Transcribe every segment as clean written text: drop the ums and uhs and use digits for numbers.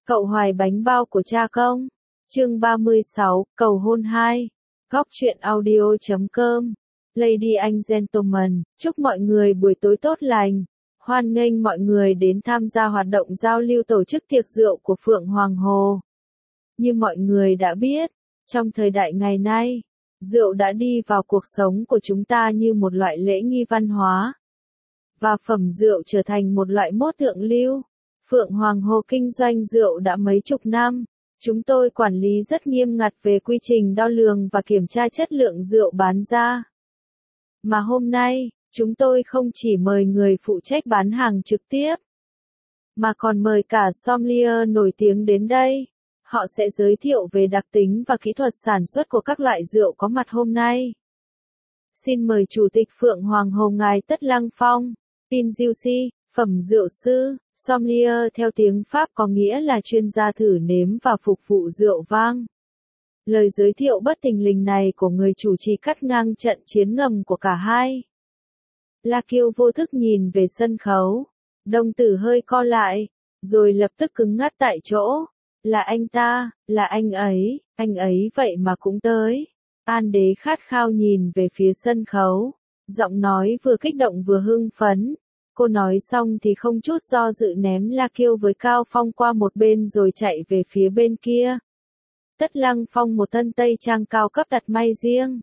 Cậu hoài bánh bao của cha không? Chương 36, cầu hôn 2. Góc truyện audio.com. Lady and gentlemen, chúc mọi người buổi tối tốt lành. Hoan nghênh mọi người đến tham gia hoạt động giao lưu tổ chức tiệc rượu của Phượng Hoàng Hồ. Như mọi người đã biết, trong thời đại ngày nay, rượu đã đi vào cuộc sống của chúng ta như một loại lễ nghi văn hóa. Và phẩm rượu trở thành một loại mốt thượng lưu. Phượng Hoàng Hồ kinh doanh rượu đã mấy chục năm. Chúng tôi quản lý rất nghiêm ngặt về quy trình đo lường và kiểm tra chất lượng rượu bán ra. Mà hôm nay, chúng tôi không chỉ mời người phụ trách bán hàng trực tiếp, mà còn mời cả sommelier nổi tiếng đến đây. Họ sẽ giới thiệu về đặc tính và kỹ thuật sản xuất của các loại rượu có mặt hôm nay. Xin mời Chủ tịch Phượng Hoàng Hồ ngài Tất Lăng Phong, Pinjuicy, phẩm rượu sư. Sommelier theo tiếng Pháp có nghĩa là chuyên gia thử nếm và phục vụ rượu vang. Lời giới thiệu bất thình lình này của người chủ trì cắt ngang trận chiến ngầm của cả hai. La Kiêu vô thức nhìn về sân khấu. Đồng tử hơi co lại, rồi lập tức cứng ngắt tại chỗ. Là anh ta, là anh ấy vậy mà cũng tới. An Đế khát khao nhìn về phía sân khấu. Giọng nói vừa kích động vừa hưng phấn. Cô nói xong thì không chút do dự ném La Kiêu với Cao Phong qua một bên rồi chạy về phía bên kia. Tất Lăng Phong một thân tây trang cao cấp đặt may riêng.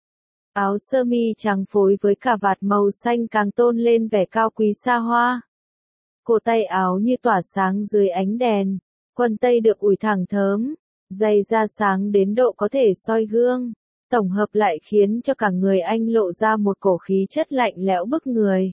Áo sơ mi trắng phối với cà vạt màu xanh càng tôn lên vẻ cao quý xa hoa. Cổ tay áo như tỏa sáng dưới ánh đèn, quần tây được ủi thẳng thớm, giày da sáng đến độ có thể soi gương. Tổng hợp lại khiến cho cả người anh lộ ra một cổ khí chất lạnh lẽo bức người.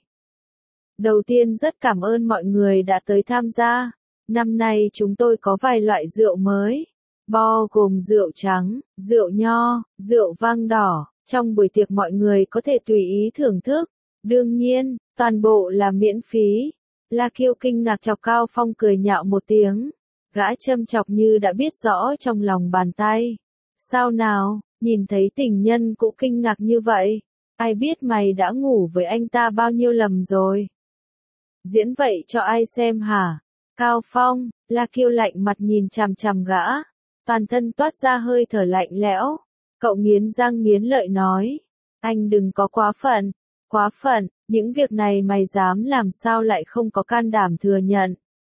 Đầu tiên rất cảm ơn mọi người đã tới tham gia. Năm nay chúng tôi có vài loại rượu mới, bao gồm rượu trắng, rượu nho, rượu vang đỏ. Trong buổi tiệc mọi người có thể tùy ý thưởng thức. Đương nhiên, toàn bộ là miễn phí. La Kiêu kinh ngạc chọc Cao Phong cười nhạo một tiếng. Gã châm chọc như đã biết rõ trong lòng bàn tay. Sao nào, nhìn thấy tình nhân cũng kinh ngạc như vậy. Ai biết mày đã ngủ với anh ta bao nhiêu lần rồi? Diễn vậy cho ai xem hả? Cao Phong, La Kiêu lạnh mặt nhìn chằm chằm gã. Toàn thân toát ra hơi thở lạnh lẽo. Cậu nghiến răng nghiến lợi nói. Anh đừng có quá phận, những việc này mày dám làm sao lại không có can đảm thừa nhận.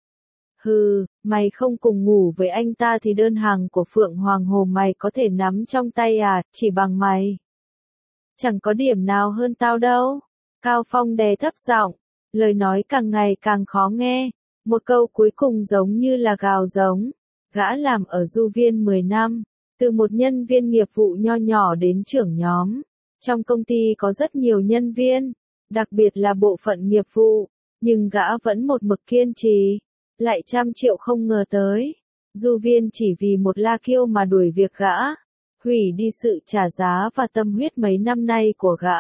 Hừ, mày không cùng ngủ với anh ta thì đơn hàng của Phượng Hoàng Hồ mày có thể nắm trong tay à, chỉ bằng mày. Chẳng có điểm nào hơn tao đâu. Cao Phong đè thấp giọng, lời nói càng ngày càng khó nghe. Một câu cuối cùng giống như là gào giống. Gã làm ở Du Viên 10 năm, từ một nhân viên nghiệp vụ nho nhỏ đến trưởng nhóm. Trong công ty có rất nhiều nhân viên, đặc biệt là bộ phận nghiệp vụ, nhưng gã vẫn một mực kiên trì. Lại 100 triệu không ngờ tới. Du Viên chỉ vì một La Kiêu mà đuổi việc gã, hủy đi sự trả giá và tâm huyết mấy năm nay của gã.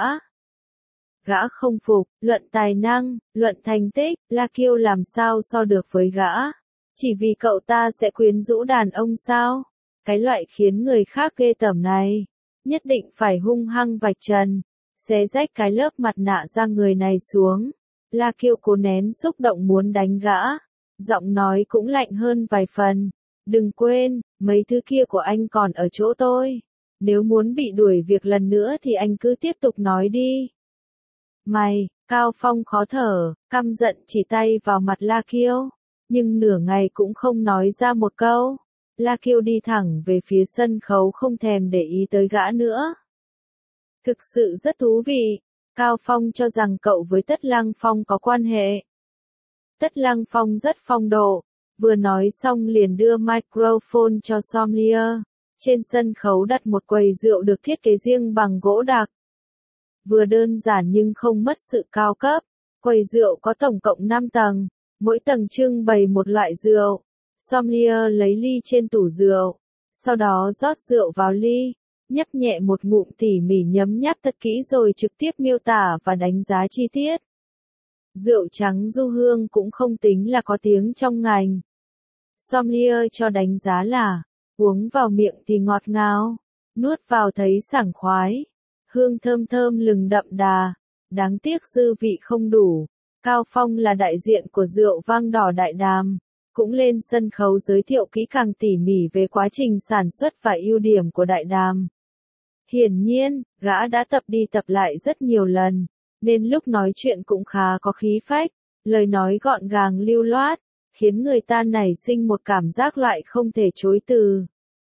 Gã không phục, luận tài năng, luận thành tích, La Kiêu làm sao so được với gã. Chỉ vì cậu ta sẽ quyến rũ đàn ông sao? Cái loại khiến người khác ghê tởm này, nhất định phải hung hăng vạch trần, xé rách cái lớp mặt nạ da người này xuống. La Kiêu cố nén xúc động muốn đánh gã, giọng nói cũng lạnh hơn vài phần. Đừng quên, mấy thứ kia của anh còn ở chỗ tôi. Nếu muốn bị đuổi việc lần nữa thì anh cứ tiếp tục nói đi. Mày, Cao Phong khó thở, căm giận chỉ tay vào mặt La Kiêu, nhưng nửa ngày cũng không nói ra một câu. La Kiêu đi thẳng về phía sân khấu không thèm để ý tới gã nữa. Thực sự rất thú vị, Cao Phong cho rằng cậu với Tất Lăng Phong có quan hệ. Tất Lăng Phong rất phong độ, vừa nói xong liền đưa microphone cho sommelier. Trên sân khấu đặt một quầy rượu được thiết kế riêng bằng gỗ đặc. Vừa đơn giản nhưng không mất sự cao cấp. Quầy rượu có tổng cộng 5 tầng, mỗi tầng trưng bày một loại rượu. Sommelier lấy ly trên tủ rượu, sau đó rót rượu vào ly, nhấp nhẹ một ngụm tỉ mỉ nhấm nháp thật kỹ rồi trực tiếp miêu tả và đánh giá chi tiết. Rượu trắng du hương cũng không tính là có tiếng trong ngành. Sommelier cho đánh giá là, uống vào miệng thì ngọt ngào, nuốt vào thấy sảng khoái, hương thơm thơm lừng đậm đà, đáng tiếc dư vị không đủ. Cao Phong là đại diện của rượu vang đỏ Đại Đàm. cũng lên sân khấu giới thiệu kỹ càng tỉ mỉ về quá trình sản xuất và ưu điểm của đại đàm. Hiển nhiên, gã đã tập đi tập lại rất nhiều lần, nên lúc nói chuyện cũng khá có khí phách, lời nói gọn gàng lưu loát, khiến người ta nảy sinh một cảm giác loại không thể chối từ.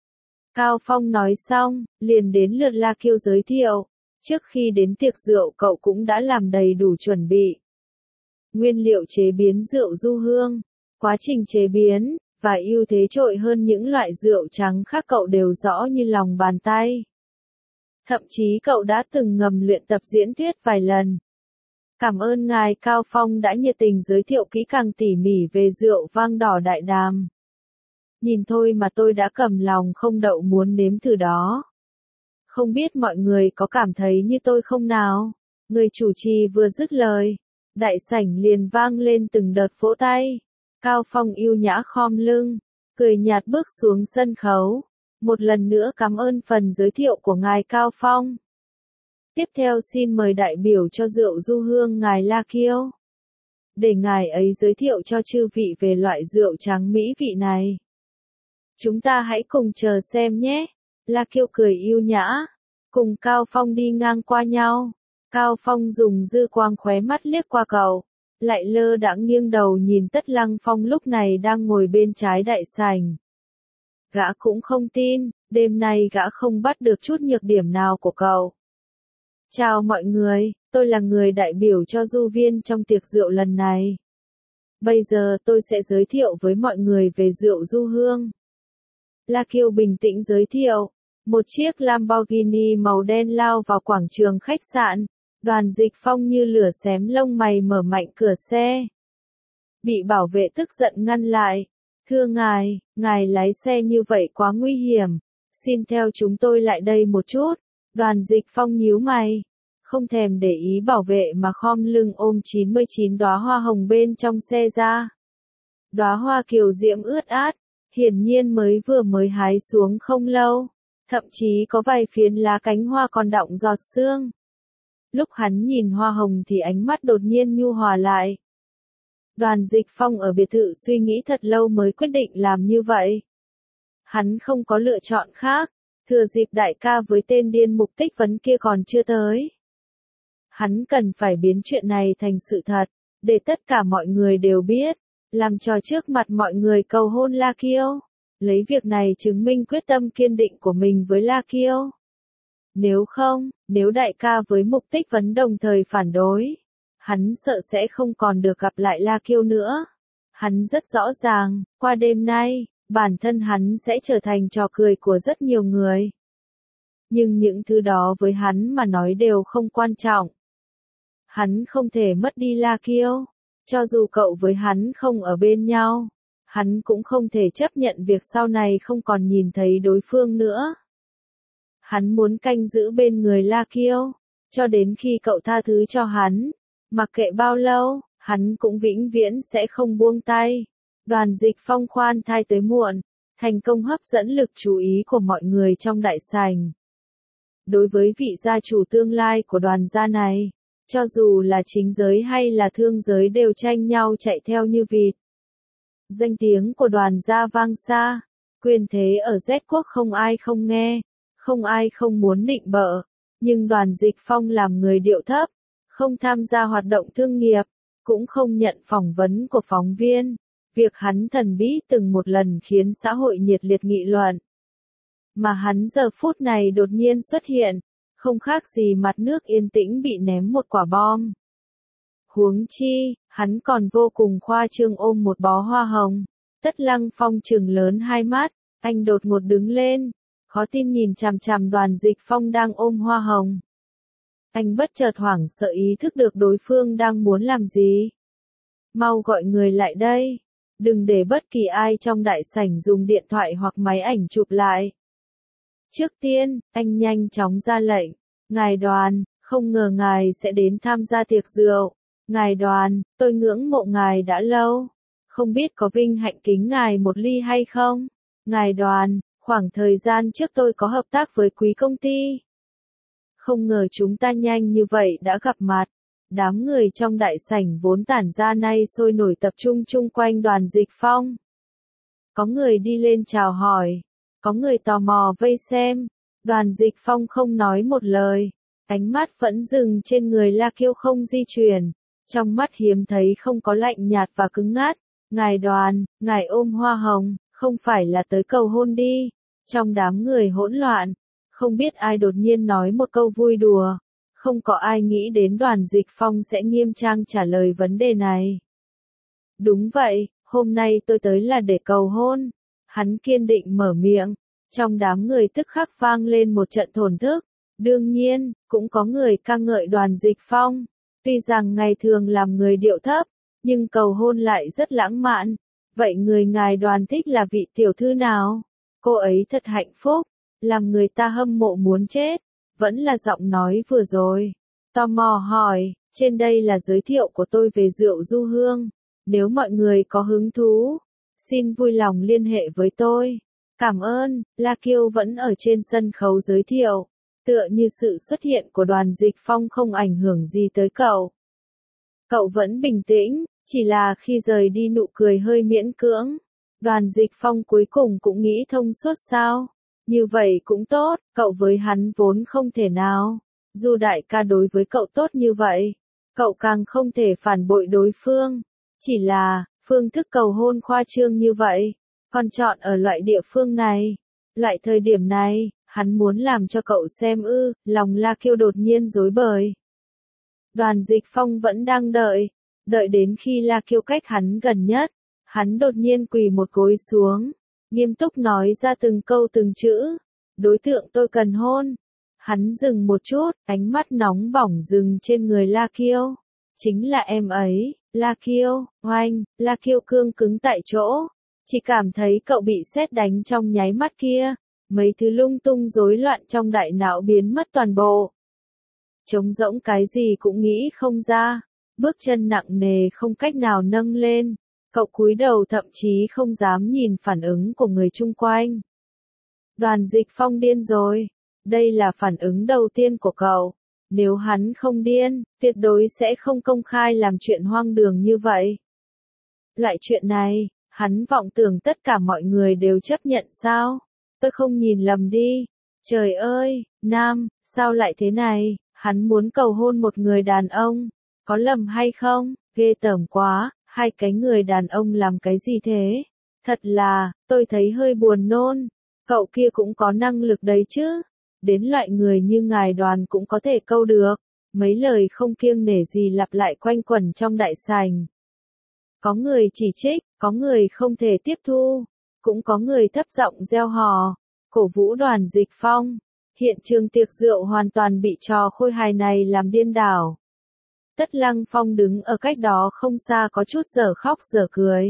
Cao Phong nói xong, liền đến lượt La Kiêu giới thiệu. Trước khi đến tiệc rượu cậu cũng đã làm đầy đủ chuẩn bị. Nguyên liệu chế biến rượu du hương, quá trình chế biến, và ưu thế trội hơn những loại rượu trắng khác cậu đều rõ như lòng bàn tay. Thậm chí cậu đã từng ngầm luyện tập diễn thuyết vài lần. Cảm ơn ngài Cao Phong đã nhiệt tình giới thiệu kỹ càng tỉ mỉ về rượu vang đỏ đại đàm. Nhìn thôi mà tôi đã cầm lòng không đậu muốn nếm thử đó. Không biết mọi người có cảm thấy như tôi không nào? Người chủ trì vừa dứt lời, đại sảnh liền vang lên từng đợt vỗ tay. Cao Phong yêu nhã khom lưng, cười nhạt bước xuống sân khấu. Một lần nữa cảm ơn phần giới thiệu của ngài Cao Phong. Tiếp theo xin mời đại biểu cho rượu du hương ngài La Kiêu. Để ngài ấy giới thiệu cho chư vị về loại rượu trắng mỹ vị này. Chúng ta hãy cùng chờ xem nhé. La Kiêu cười yêu nhã, cùng Cao Phong đi ngang qua nhau. Cao Phong dùng dư quang khóe mắt liếc qua cậu, lại lơ đãng nghiêng đầu nhìn Tất Lăng Phong lúc này đang ngồi bên trái đại sảnh. Gã cũng không tin, đêm nay gã không bắt được chút nhược điểm nào của cậu. Chào mọi người, tôi là người đại biểu cho du viên trong tiệc rượu lần này. Bây giờ tôi sẽ giới thiệu với mọi người về rượu du hương. La Kiêu bình tĩnh giới thiệu. Một chiếc Lamborghini màu đen lao vào quảng trường khách sạn. Đoàn Dịch Phong như lửa xém lông mày mở mạnh cửa xe. Bị bảo vệ tức giận ngăn lại. Thưa ngài, ngài lái xe như vậy quá nguy hiểm. Xin theo chúng tôi lại đây một chút. Đoàn Dịch Phong nhíu mày. Không thèm để ý bảo vệ mà khom lưng ôm 99 đóa hoa hồng bên trong xe ra. Đóa hoa kiều diễm ướt át, hiển nhiên mới hái xuống không lâu. Thậm chí có vài phiến lá cánh hoa còn đọng giọt sương. Lúc hắn nhìn hoa hồng thì ánh mắt đột nhiên nhu hòa lại. Đoàn Dịch Phong ở biệt thự suy nghĩ thật lâu mới quyết định làm như vậy. Hắn không có lựa chọn khác, thừa dịp đại ca với tên điên mục tích vấn kia còn chưa tới. Hắn cần phải biến chuyện này thành sự thật, để tất cả mọi người đều biết, làm trò trước mặt mọi người cầu hôn La Kiêu. Lấy việc này chứng minh quyết tâm kiên định của mình với La Kiêu. Nếu không, nếu đại ca với mục tích vấn đồng thời phản đối, hắn sợ sẽ không còn được gặp lại La Kiêu nữa. Hắn rất rõ ràng, qua đêm nay, bản thân hắn sẽ trở thành trò cười của rất nhiều người. Nhưng những thứ đó với hắn mà nói đều không quan trọng. Hắn không thể mất đi La Kiêu. Cho dù cậu với hắn không ở bên nhau, hắn cũng không thể chấp nhận việc sau này không còn nhìn thấy đối phương nữa. Hắn muốn canh giữ bên người La Kiêu, cho đến khi cậu tha thứ cho hắn. Mặc kệ bao lâu, hắn cũng vĩnh viễn sẽ không buông tay. Đoàn Dịch Phong khoan thai tới muộn, thành công hấp dẫn lực chú ý của mọi người trong đại sảnh. Đối với vị gia chủ tương lai của đoàn gia này, cho dù là chính giới hay là thương giới đều tranh nhau chạy theo như vịt. Danh tiếng của đoàn gia vang xa, quyền thế ở Z quốc không ai không nghe, không ai không muốn định bợ, nhưng Đoàn Dịch Phong làm người điệu thấp, không tham gia hoạt động thương nghiệp, cũng không nhận phỏng vấn của phóng viên. Việc hắn thần bí từng một lần khiến xã hội nhiệt liệt nghị luận. Mà hắn giờ phút này đột nhiên xuất hiện, không khác gì mặt nước yên tĩnh bị ném một quả bom. Huống chi, hắn còn vô cùng khoa trương ôm một bó hoa hồng. Tất Lăng Phong trừng lớn hai mắt, anh đột ngột đứng lên, khó tin nhìn chằm chằm Đoàn Dịch Phong đang ôm hoa hồng. Anh bất chợt hoảng sợ ý thức được đối phương đang muốn làm gì. Mau gọi người lại đây, đừng để bất kỳ ai trong đại sảnh dùng điện thoại hoặc máy ảnh chụp lại. Trước tiên, anh nhanh chóng ra lệnh, ngài Đoàn, không ngờ ngài sẽ đến tham gia tiệc rượu. Ngài Đoàn, tôi ngưỡng mộ ngài đã lâu, không biết có vinh hạnh kính ngài một ly hay không? Ngài Đoàn, khoảng thời gian trước tôi có hợp tác với quý công ty. Không ngờ chúng ta nhanh như vậy đã gặp mặt. Đám người trong đại sảnh vốn tản ra nay sôi nổi tập trung chung quanh Đoàn Dịch Phong. Có người đi lên chào hỏi, có người tò mò vây xem. Đoàn Dịch Phong không nói một lời, ánh mắt vẫn dừng trên người La Kiêu không di chuyển, trong mắt hiếm thấy không có lạnh nhạt và cứng ngắt. Ngài Đoàn, ngài ôm hoa hồng, không phải là tới cầu hôn đi. Trong đám người hỗn loạn, không biết ai đột nhiên nói một câu vui đùa, không có ai nghĩ đến Đoàn Dịch Phong sẽ nghiêm trang trả lời vấn đề này. Đúng vậy, hôm nay tôi tới là để cầu hôn. Hắn kiên định mở miệng, trong đám người tức khắc vang lên một trận thổn thức. Đương nhiên, cũng có người ca ngợi Đoàn Dịch Phong. Tuy rằng ngày thường làm người điệu thấp, nhưng cầu hôn lại rất lãng mạn. Vậy người ngài Đoàn thích là vị tiểu thư nào? Cô ấy thật hạnh phúc, làm người ta hâm mộ muốn chết. Vẫn là giọng nói vừa rồi. Tò mò hỏi, trên đây là giới thiệu của tôi về rượu du hương. Nếu mọi người có hứng thú, xin vui lòng liên hệ với tôi. Cảm ơn. La Kiêu vẫn ở trên sân khấu giới thiệu, tựa như sự xuất hiện của Đoàn Dịch Phong không ảnh hưởng gì tới cậu. Cậu vẫn bình tĩnh, chỉ là khi rời đi nụ cười hơi miễn cưỡng. Đoàn Dịch Phong cuối cùng cũng nghĩ thông suốt sao. Như vậy cũng tốt, cậu với hắn vốn không thể nào. Dù đại ca đối với cậu tốt như vậy, cậu càng không thể phản bội đối phương. Chỉ là, phương thức cầu hôn khoa trương như vậy, còn chọn ở loại địa phương này, loại thời điểm này, hắn muốn làm cho cậu xem ư. Lòng La Kiêu đột nhiên rối bời. Đoàn Dịch Phong vẫn đang đợi đến khi La Kiêu cách hắn gần nhất, hắn đột nhiên quỳ một gối xuống, nghiêm túc nói ra từng câu từng chữ. Đối tượng tôi cần hôn. Hắn dừng một chút, ánh mắt nóng bỏng dừng trên người La Kiêu. Chính là em ấy. La Kiêu, oanh. La Kiêu cương cứng tại chỗ, chỉ cảm thấy cậu bị sét đánh trong nháy mắt kia, mấy thứ lung tung rối loạn trong đại não biến mất toàn bộ. Trống rỗng cái gì cũng nghĩ không ra, bước chân nặng nề không cách nào nâng lên, cậu cúi đầu thậm chí không dám nhìn phản ứng của người chung quanh. Đoàn Dịch Phong điên rồi, đây là phản ứng đầu tiên của cậu. Nếu hắn không điên, tuyệt đối sẽ không công khai làm chuyện hoang đường như vậy. Loại chuyện này, hắn vọng tưởng tất cả mọi người đều chấp nhận sao? Tôi không nhìn lầm đi. Trời ơi, Nam, sao lại thế này? Hắn muốn cầu hôn một người đàn ông. Có lầm hay không? Ghê tởm quá, hai cái người đàn ông làm cái gì thế? Thật là, tôi thấy hơi buồn nôn. Cậu kia cũng có năng lực đấy chứ. Đến loại người như ngài Đoàn cũng có thể câu được. Mấy lời không kiêng nể gì lặp lại quanh quẩn trong đại sảnh. Có người chỉ trích, có người không thể tiếp thu, cũng có người thấp giọng reo hò, cổ vũ Đoàn Dịch Phong. Hiện trường tiệc rượu hoàn toàn bị trò khôi hài này làm điên đảo. Tất Lăng Phong đứng ở cách đó không xa có chút dở khóc dở cười.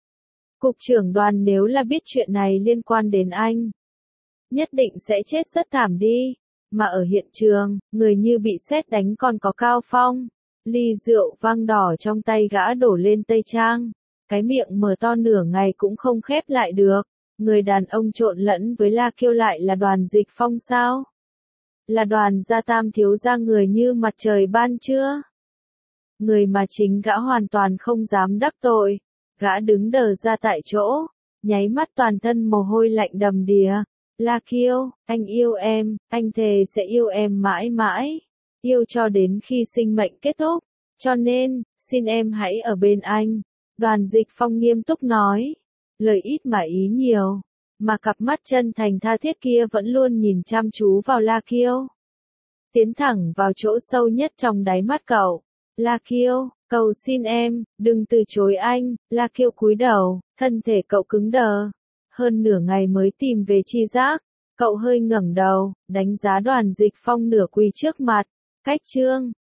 Cục trưởng Đoàn nếu là biết chuyện này liên quan đến anh, nhất định sẽ chết rất thảm đi. Mà ở hiện trường, người như bị sét đánh còn có Cao Phong. Ly rượu vang đỏ trong tay gã đổ lên tây trang. Cái miệng mở to nửa ngày cũng không khép lại được. Người đàn ông trộn lẫn với La Kiêu lại là Đoàn Dịch Phong sao? Là Đoàn gia tam thiếu gia người như mặt trời ban trưa. Người mà chính gã hoàn toàn không dám đắc tội. Gã đứng đờ ra tại chỗ, nháy mắt toàn thân mồ hôi lạnh đầm đìa. La Kiêu, anh yêu em, anh thề sẽ yêu em mãi mãi, yêu cho đến khi sinh mệnh kết thúc, cho nên, xin em hãy ở bên anh. Đoàn Dịch Phong nghiêm túc nói, lời ít mà ý nhiều, mà cặp mắt chân thành tha thiết kia vẫn luôn nhìn chăm chú vào La Kiêu. Tiến thẳng vào chỗ sâu nhất trong đáy mắt cậu. La Kiêu, cầu xin em, đừng từ chối anh. La Kiêu cúi đầu, thân thể cậu cứng đờ. Hơn nửa ngày mới tìm về tri giác, cậu hơi ngẩng đầu, đánh giá Đoàn Dịch Phong nửa quỳ trước mặt. Cách chương